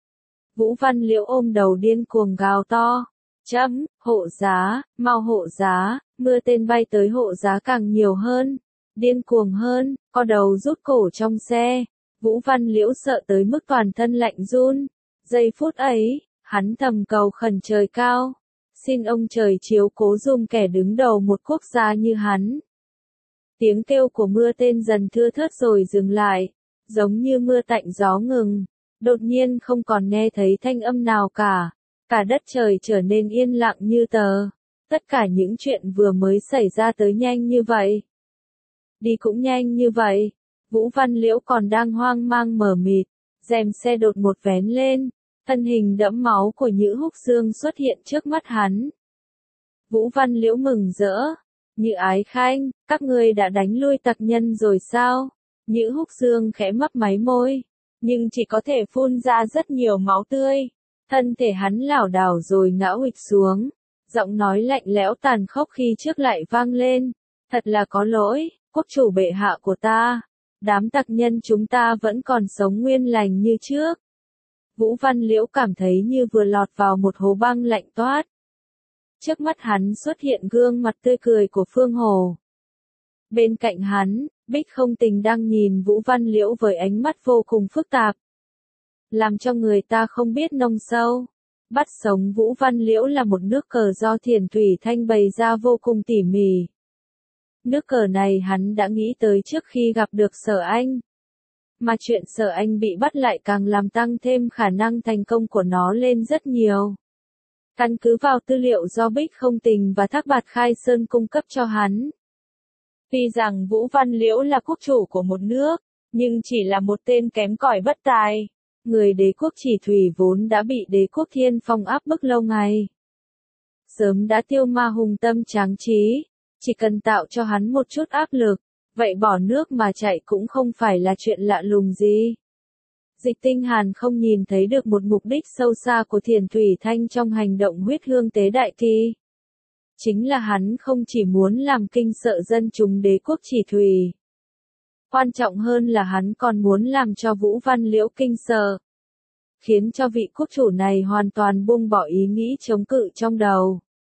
Vũ Văn Liễu ôm đầu điên cuồng gào to. Chấm, hộ giá, mau hộ giá, mưa tên bay tới hộ giá càng nhiều hơn. Điên cuồng hơn, co đầu rút cổ trong xe. Vũ Văn Liễu sợ tới mức toàn thân lạnh run. Giây phút ấy, hắn thầm cầu khẩn trời cao. Xin ông trời chiếu cố giùm kẻ đứng đầu một quốc gia như hắn. Tiếng kêu của mưa tên dần thưa thớt rồi dừng lại. Giống như mưa tạnh gió ngừng. Đột nhiên không còn nghe thấy thanh âm nào cả. Cả đất trời trở nên yên lặng như tờ. Tất cả những chuyện vừa mới xảy ra tới nhanh như vậy. Đi cũng nhanh như vậy. Vũ Văn Liễu còn đang hoang mang mờ mịt. Rèm xe đột một vén lên. Thân hình đẫm máu của Nhữ Húc Dương xuất hiện trước mắt hắn. Vũ Văn Liễu mừng rỡ. Nhữ Ái Khanh, các ngươi đã đánh lui tặc nhân rồi sao? Nhữ Húc Dương khẽ mấp máy môi. Nhưng chỉ có thể phun ra rất nhiều máu tươi. Thân thể hắn lảo đảo rồi ngã huỵch xuống. Giọng nói lạnh lẽo tàn khốc khi trước lại vang lên. Thật là có lỗi, quốc chủ bệ hạ của ta. Đám tặc nhân chúng ta vẫn còn sống nguyên lành như trước. Vũ Văn Liễu cảm thấy như vừa lọt vào một hố băng lạnh toát. Trước mắt hắn xuất hiện gương mặt tươi cười của Phương Hồ. Bên cạnh hắn, Bích Không Tình đang nhìn Vũ Văn Liễu với ánh mắt vô cùng phức tạp. Làm cho người ta không biết nông sâu. Bắt sống Vũ Văn Liễu là một nước cờ do Thiền Thủy Thanh bày ra vô cùng tỉ mỉ. Nước cờ này hắn đã nghĩ tới trước khi gặp được Sở Anh. Mà chuyện Sở Anh bị bắt lại càng làm tăng thêm khả năng thành công của nó lên rất nhiều. Căn cứ vào tư liệu do Bích Không Tình và Thác Bạt Khai Sơn cung cấp cho hắn. Tuy rằng Vũ Văn Liễu là quốc chủ của một nước, nhưng chỉ là một tên kém cỏi bất tài. Người Đế quốc Chỉ Thủy vốn đã bị Đế quốc Thiên Phong áp bức lâu ngày. Sớm đã tiêu ma hùng tâm tráng trí, chỉ cần tạo cho hắn một chút áp lực, vậy bỏ nước mà chạy cũng không phải là chuyện lạ lùng gì. Dịch Tinh Hàn không nhìn thấy được một mục đích sâu xa của Thiền Thủy Thanh trong hành động huyết hương tế đại thi. Chính là hắn không chỉ muốn làm kinh sợ dân chúng Đế quốc Chỉ Thủy. Quan trọng hơn là hắn còn muốn làm cho Vũ Văn Liễu kinh sợ. Khiến cho vị quốc chủ này hoàn toàn buông bỏ ý nghĩ chống cự trong đầu.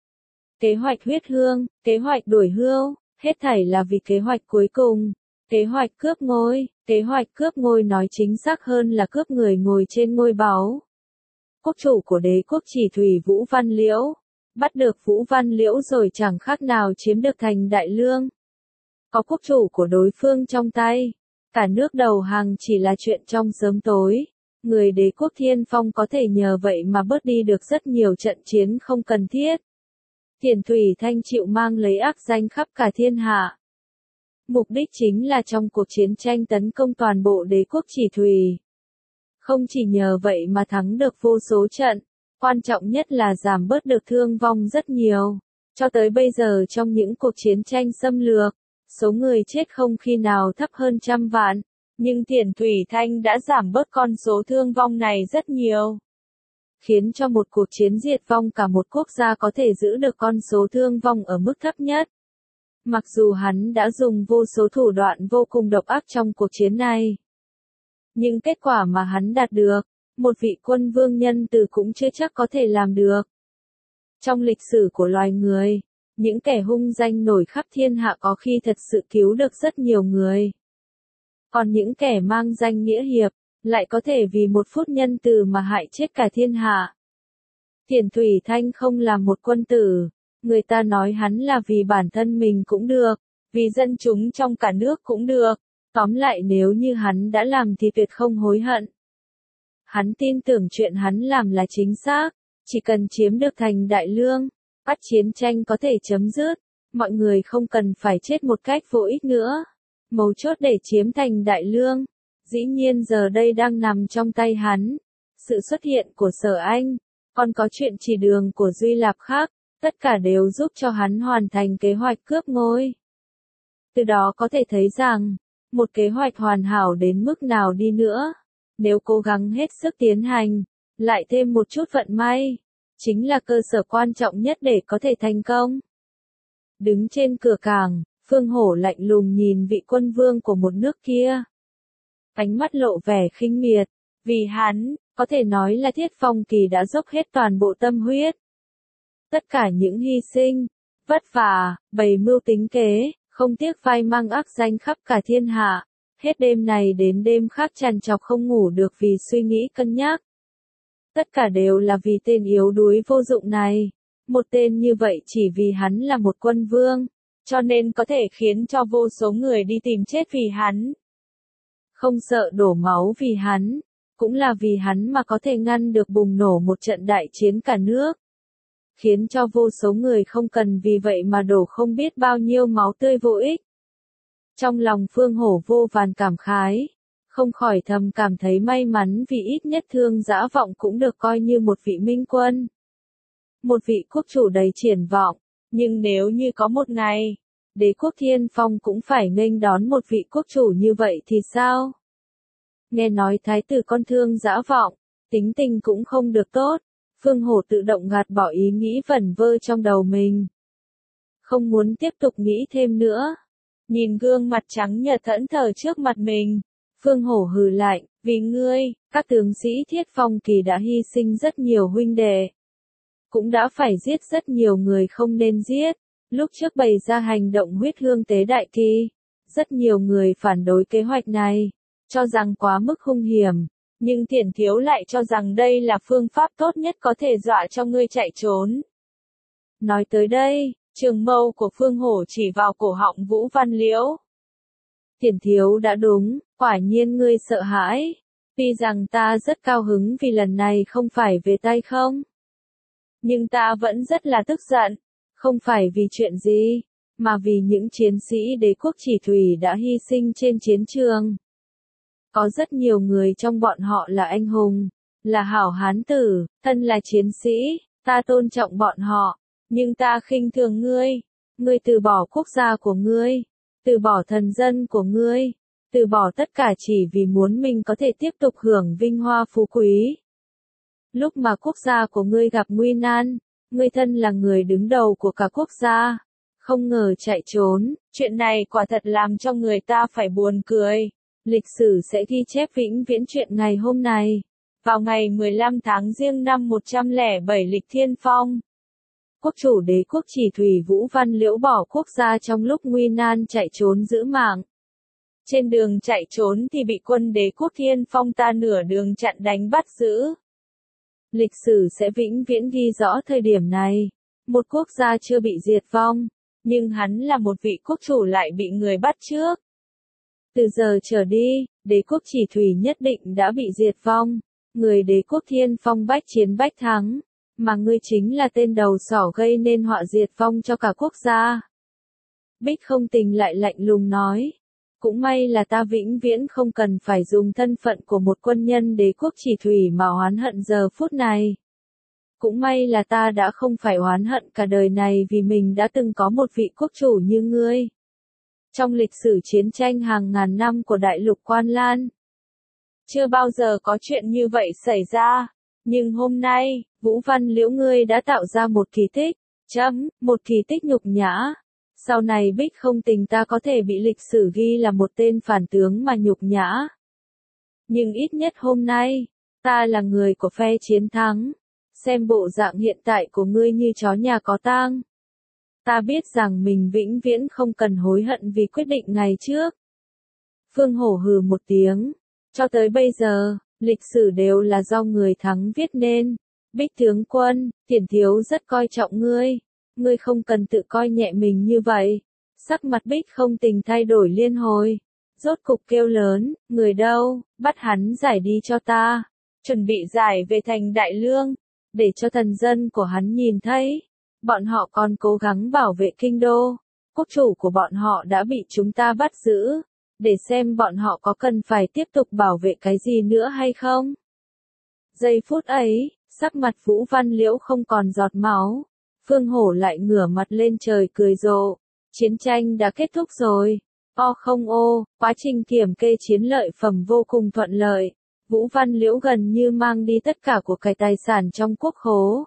Kế hoạch huyết hương, kế hoạch đuổi hươu, hết thảy là vì kế hoạch cuối cùng. Kế hoạch cướp ngôi, kế hoạch cướp ngôi nói chính xác hơn là cướp người ngồi trên ngôi báu. Quốc chủ của Đế quốc Chỉ Thủy Vũ Văn Liễu, bắt được Vũ Văn Liễu rồi chẳng khác nào chiếm được thành Đại Lương. Có quốc chủ của đối phương trong tay, cả nước đầu hàng chỉ là chuyện trong sớm tối. Người Đế quốc Thiên Phong có thể nhờ vậy mà bớt đi được rất nhiều trận chiến không cần thiết. Thiền Thủy Thanh chịu mang lấy ác danh khắp cả thiên hạ. Mục đích chính là trong cuộc chiến tranh tấn công toàn bộ đế quốc chỉ thủy. Không chỉ nhờ vậy mà thắng được vô số trận, quan trọng nhất là giảm bớt được thương vong rất nhiều. Cho tới bây giờ trong những cuộc chiến tranh xâm lược, số người chết không khi nào thấp hơn trăm vạn, nhưng Thiển Thủy Thanh đã giảm bớt con số thương vong này rất nhiều. Khiến cho một cuộc chiến diệt vong cả một quốc gia có thể giữ được con số thương vong ở mức thấp nhất. Mặc dù hắn đã dùng vô số thủ đoạn vô cùng độc ác trong cuộc chiến này, nhưng kết quả mà hắn đạt được, một vị quân vương nhân từ cũng chưa chắc có thể làm được. Trong lịch sử của loài người, những kẻ hung danh nổi khắp thiên hạ có khi thật sự cứu được rất nhiều người. Còn những kẻ mang danh nghĩa hiệp, lại có thể vì một phút nhân từ mà hại chết cả thiên hạ. Thiển Thủy Thanh không là một quân tử, người ta nói hắn là vì bản thân mình cũng được, vì dân chúng trong cả nước cũng được, tóm lại nếu như hắn đã làm thì tuyệt không hối hận. Hắn tin tưởng chuyện hắn làm là chính xác, chỉ cần chiếm được thành Đại Lương, bắt chiến tranh có thể chấm dứt, mọi người không cần phải chết một cách vô ích nữa. Mấu chốt để chiếm thành Đại Lương, dĩ nhiên giờ đây đang nằm trong tay hắn. Sự xuất hiện của Sở Anh, còn có chuyện chỉ đường của Duy Lạp khác, tất cả đều giúp cho hắn hoàn thành kế hoạch cướp ngôi. Từ đó có thể thấy rằng, một kế hoạch hoàn hảo đến mức nào đi nữa, nếu cố gắng hết sức tiến hành, lại thêm một chút vận may, chính là cơ sở quan trọng nhất để có thể thành công. Đứng trên cửa cảng, Phương Hổ lạnh lùng nhìn vị quân vương của một nước kia. Ánh mắt lộ vẻ khinh miệt, vì hắn, có thể nói là Thiết Phong Kỳ đã dốc hết toàn bộ tâm huyết. Tất cả những hy sinh, vất vả, bày mưu tính kế, không tiếc vai mang ác danh khắp cả thiên hạ, hết đêm này đến đêm khác trằn trọc không ngủ được vì suy nghĩ cân nhắc. Tất cả đều là vì tên yếu đuối vô dụng này, một tên như vậy chỉ vì hắn là một quân vương, cho nên có thể khiến cho vô số người đi tìm chết vì hắn. Không sợ đổ máu vì hắn, cũng là vì hắn mà có thể ngăn được bùng nổ một trận đại chiến cả nước. Khiến cho vô số người không cần vì vậy mà đổ không biết bao nhiêu máu tươi vô ích. Trong lòng Phương Hổ vô vàn cảm khái, không khỏi thầm cảm thấy may mắn vì ít nhất Thương Dã Vọng cũng được coi như một vị minh quân. Một vị quốc chủ đầy triển vọng, nhưng nếu như có một ngày, đế quốc Thiên Phong cũng phải nghênh đón một vị quốc chủ như vậy thì sao? Nghe nói thái tử con Thương Dã Vọng, tính tình cũng không được tốt, Phương Hổ tự động gạt bỏ ý nghĩ vẩn vơ trong đầu mình. Không muốn tiếp tục nghĩ thêm nữa. Nhìn gương mặt trắng nhợt thẫn thờ trước mặt mình, Phương Hổ hừ lạnh, vì ngươi, các tướng sĩ Thiết Phong Kỳ đã hy sinh rất nhiều huynh đệ. Cũng đã phải giết rất nhiều người không nên giết. Lúc trước bày ra hành động huyết hương tế đại kỳ, rất nhiều người phản đối kế hoạch này, cho rằng quá mức hung hiểm, nhưng Thiển Thiếu lại cho rằng đây là phương pháp tốt nhất có thể dọa cho ngươi chạy trốn. Nói tới đây, trường mâu của Phương Hổ chỉ vào cổ họng Vũ Văn Liễu. Thiển Thiếu đã đúng, quả nhiên ngươi sợ hãi, tuy rằng ta rất cao hứng vì lần này không phải về tay không. Nhưng ta vẫn rất là tức giận. Không phải vì chuyện gì, mà vì những chiến sĩ đế quốc chỉ thủy đã hy sinh trên chiến trường. Có rất nhiều người trong bọn họ là anh hùng, là hảo hán tử, thân là chiến sĩ, ta tôn trọng bọn họ, nhưng ta khinh thường ngươi. Ngươi từ bỏ quốc gia của ngươi, từ bỏ thần dân của ngươi, từ bỏ tất cả chỉ vì muốn mình có thể tiếp tục hưởng vinh hoa phú quý. Lúc mà quốc gia của ngươi gặp nguy nan, ngươi thân là người đứng đầu của cả quốc gia, không ngờ chạy trốn, chuyện này quả thật làm cho người ta phải buồn cười. Lịch sử sẽ ghi chép vĩnh viễn chuyện ngày hôm nay. Vào ngày mười lăm tháng Giêng năm một trăm lẻ bảy lịch Thiên Phong, quốc chủ đế quốc chỉ thủy Vũ Văn Liễu bỏ quốc gia trong lúc nguy nan chạy trốn giữ mạng. Trên đường chạy trốn thì bị quân đế quốc Thiên Phong ta nửa đường chặn đánh bắt giữ. Lịch sử sẽ vĩnh viễn ghi rõ thời điểm này. Một quốc gia chưa bị diệt vong, nhưng hắn là một vị quốc chủ lại bị người bắt trước. Từ giờ trở đi, đế quốc chỉ thủy nhất định đã bị diệt vong. Người đế quốc Thiên Phong bách chiến bách thắng, mà ngươi chính là tên đầu sỏ gây nên họa diệt vong cho cả quốc gia. Bích Không Tình lại lạnh lùng nói. Cũng may là ta vĩnh viễn không cần phải dùng thân phận của một quân nhân đế quốc chỉ thủy mà oán hận giờ phút này. Cũng may là ta đã không phải oán hận cả đời này vì mình đã từng có một vị quốc chủ như ngươi. Trong lịch sử chiến tranh hàng ngàn năm của đại lục Quan Lan, chưa bao giờ có chuyện như vậy xảy ra. Nhưng hôm nay, Vũ Văn Liễu ngươi đã tạo ra một kỳ tích, chấm, một kỳ tích nhục nhã. Sau này Bích Không Tình ta có thể bị lịch sử ghi là một tên phản tướng mà nhục nhã. Nhưng ít nhất hôm nay, ta là người của phe chiến thắng. Xem bộ dạng hiện tại của ngươi như chó nhà có tang. Ta biết rằng mình vĩnh viễn không cần hối hận vì quyết định ngày trước. Phương Hổ hừ một tiếng. Cho tới bây giờ, lịch sử đều là do người thắng viết nên. Bích tướng quân, Tiền thiếu rất coi trọng ngươi. Ngươi không cần tự coi nhẹ mình như vậy. Sắc mặt Bích Không Tình thay đổi liên hồi. Rốt cục kêu lớn, người đâu, bắt hắn giải đi cho ta. Chuẩn bị giải về thành Đại Lương. Để cho thần dân của hắn nhìn thấy. Bọn họ còn cố gắng bảo vệ kinh đô. Quốc chủ của bọn họ đã bị chúng ta bắt giữ. Để xem bọn họ có cần phải tiếp tục bảo vệ cái gì nữa hay không. Giây phút ấy, sắc mặt Vũ Văn Liễu không còn giọt máu. Phương Hổ lại ngửa mặt lên trời cười rộ. Chiến tranh đã kết thúc rồi. O không ô, quá trình kiểm kê chiến lợi phẩm vô cùng thuận lợi. Vũ Văn Liễu gần như mang đi tất cả của cải tài sản trong quốc khố.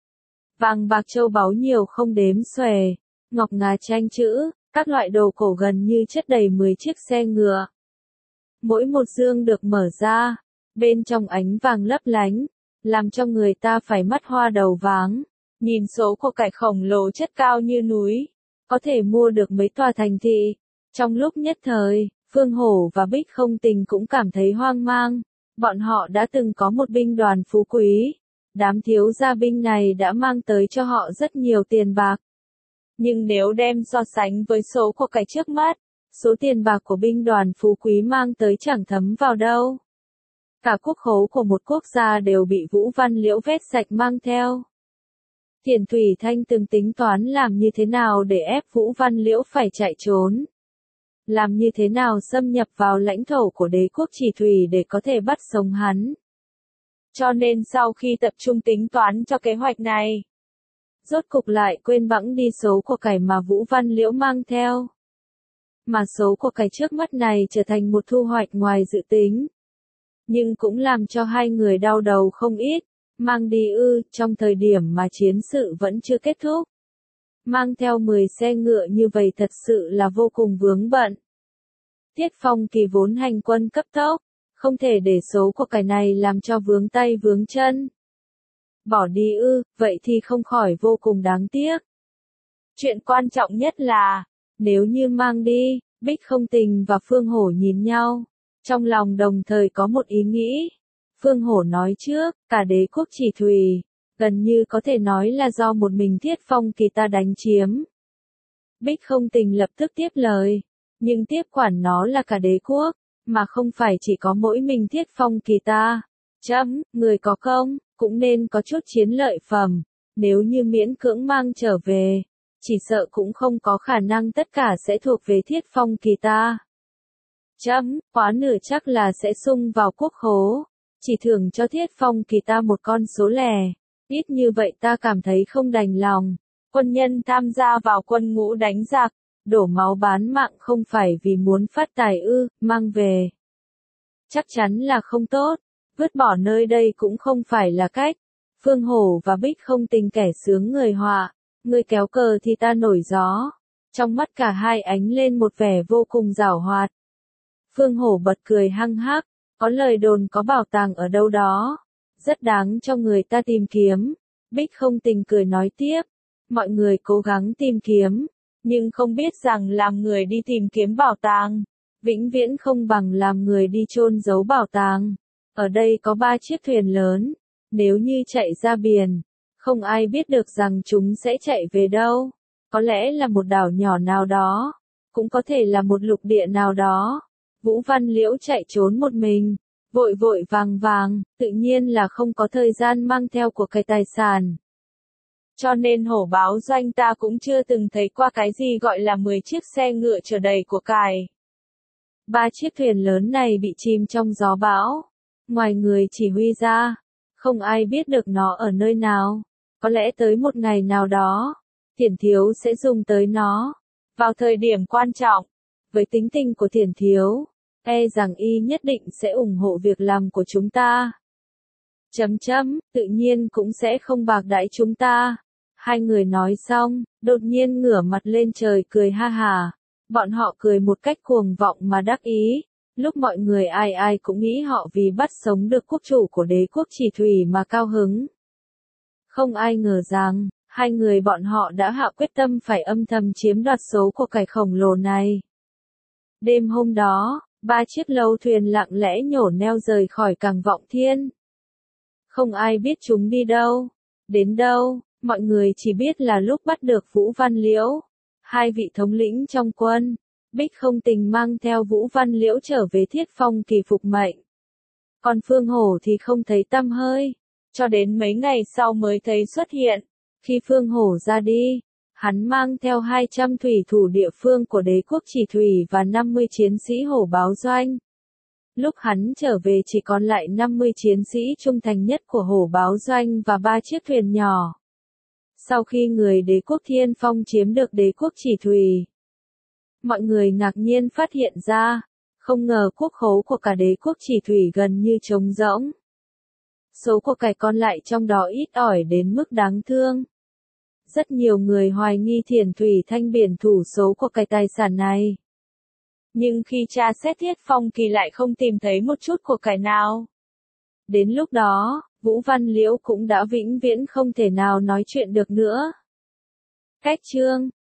Vàng bạc châu báu nhiều không đếm xuể, ngọc ngà tranh chữ, các loại đồ cổ gần như chất đầy mười chiếc xe ngựa. Mỗi một dương được mở ra, bên trong ánh vàng lấp lánh, làm cho người ta phải mắt hoa đầu váng. Nhìn số của cải khổng lồ chất cao như núi, có thể mua được mấy tòa thành thị. Trong lúc nhất thời, Phương Hổ và Bích Không Tình cũng cảm thấy hoang mang. Bọn họ đã từng có một binh đoàn phú quý. Đám thiếu gia binh này đã mang tới cho họ rất nhiều tiền bạc. Nhưng nếu đem so sánh với số của cải trước mắt, số tiền bạc của binh đoàn phú quý mang tới chẳng thấm vào đâu. Cả quốc khố của một quốc gia đều bị Vũ Văn Liễu vét sạch mang theo. Tiền Thủy Thanh từng tính toán làm như thế nào để ép Vũ Văn Liễu phải chạy trốn. Làm như thế nào xâm nhập vào lãnh thổ của đế quốc Chỉ Thủy để có thể bắt sống hắn. Cho nên sau khi tập trung tính toán cho kế hoạch này, rốt cục lại quên bẵng đi số của cải mà Vũ Văn Liễu mang theo. Mà số của cải trước mắt này trở thành một thu hoạch ngoài dự tính. Nhưng cũng làm cho hai người đau đầu không ít. Mang đi ư, trong thời điểm mà chiến sự vẫn chưa kết thúc. Mang theo mười xe ngựa như vậy thật sự là vô cùng vướng bận. Tiết Phong Kỳ vốn hành quân cấp tốc, không thể để số của cải này làm cho vướng tay vướng chân. Bỏ đi ư, vậy thì không khỏi vô cùng đáng tiếc. Chuyện quan trọng nhất là, nếu như mang đi, Bích Không Tình và Phương Hổ nhìn nhau, trong lòng đồng thời có một ý nghĩ. Phương Hổ nói trước, cả đế quốc Chỉ Thủy, gần như có thể nói là do một mình Tiết Phong Kỳ ta đánh chiếm. Bích Không Tình lập tức tiếp lời, nhưng tiếp quản nó là cả đế quốc, mà không phải chỉ có mỗi mình Tiết Phong Kỳ ta. Chấm, người có công, cũng nên có chút chiến lợi phẩm, nếu như miễn cưỡng mang trở về, chỉ sợ cũng không có khả năng tất cả sẽ thuộc về Tiết Phong Kỳ ta. Chấm, quá nửa chắc là sẽ sung vào quốc khố. Chỉ thưởng cho Thiết Phong Kỳ ta một con số lẻ, ít như vậy ta cảm thấy không đành lòng. Quân nhân tham gia vào quân ngũ đánh giặc, đổ máu bán mạng không phải vì muốn phát tài ư, mang về. Chắc chắn là không tốt, vứt bỏ nơi đây cũng không phải là cách. Phương Hổ và Bích Không Tình kẻ sướng người họa, người kéo cờ thì ta nổi gió. Trong mắt cả hai ánh lên một vẻ vô cùng giảo hoạt. Phương Hổ bật cười hăng hắc. Có lời đồn có bảo tàng ở đâu đó, rất đáng cho người ta tìm kiếm. Bích Không Tình cười nói tiếp, mọi người cố gắng tìm kiếm, nhưng không biết rằng làm người đi tìm kiếm bảo tàng, vĩnh viễn không bằng làm người đi chôn giấu bảo tàng. Ở đây có ba chiếc thuyền lớn, nếu như chạy ra biển, không ai biết được rằng chúng sẽ chạy về đâu. Có lẽ là một đảo nhỏ nào đó, cũng có thể là một lục địa nào đó. Vũ Văn Liễu chạy trốn một mình, vội vội vàng vàng, tự nhiên là không có thời gian mang theo của cải tài sản. Cho nên hổ báo doanh ta cũng chưa từng thấy qua cái gì gọi là mười chiếc xe ngựa chở đầy của cải. Ba chiếc thuyền lớn này bị chìm trong gió bão. Ngoài người chỉ huy ra, không ai biết được nó ở nơi nào. Có lẽ tới một ngày nào đó, Thiển Thiếu sẽ dùng tới nó. Vào thời điểm quan trọng, với tính tình của Thiển Thiếu, e rằng y nhất định sẽ ủng hộ việc làm của chúng ta. Chấm chấm, tự nhiên cũng sẽ không bạc đãi chúng ta. Hai người nói xong, đột nhiên ngửa mặt lên trời cười ha hà. Bọn họ cười một cách cuồng vọng mà đắc ý. Lúc mọi người ai ai cũng nghĩ họ vì bắt sống được quốc chủ của đế quốc Chỉ Thủy mà cao hứng. Không ai ngờ rằng, hai người bọn họ đã hạ quyết tâm phải âm thầm chiếm đoạt số của cải khổng lồ này. Đêm hôm đó, ba chiếc lâu thuyền lặng lẽ nhổ neo rời khỏi cảng Vọng Thiên. Không ai biết chúng đi đâu, đến đâu, mọi người chỉ biết là lúc bắt được Vũ Văn Liễu, hai vị thống lĩnh trong quân, Bích Không Tình mang theo Vũ Văn Liễu trở về Thiết Phong Kỳ phục mệnh. Còn Phương Hổ thì không thấy tăm hơi, cho đến mấy ngày sau mới thấy xuất hiện. Khi Phương Hổ ra đi, hắn mang theo hai trăm thủy thủ địa phương của đế quốc Chỉ Thủy và năm mươi chiến sĩ hổ báo doanh. Lúc hắn trở về chỉ còn lại năm mươi chiến sĩ trung thành nhất của hổ báo doanh và ba chiếc thuyền nhỏ. Sau khi người đế quốc Thiên Phong chiếm được đế quốc Chỉ Thủy, mọi người ngạc nhiên phát hiện ra, không ngờ quốc khố của cả đế quốc Chỉ Thủy gần như trống rỗng. Số của cải còn lại trong đó ít ỏi đến mức đáng thương. Rất nhiều người hoài nghi Thiển Thủy Thanh biển thủ số của cải tài sản này. Nhưng khi tra xét Thiết Phong Kỳ lại không tìm thấy một chút của cải nào. Đến lúc đó, Vũ Văn Liễu cũng đã vĩnh viễn không thể nào nói chuyện được nữa. Cách chương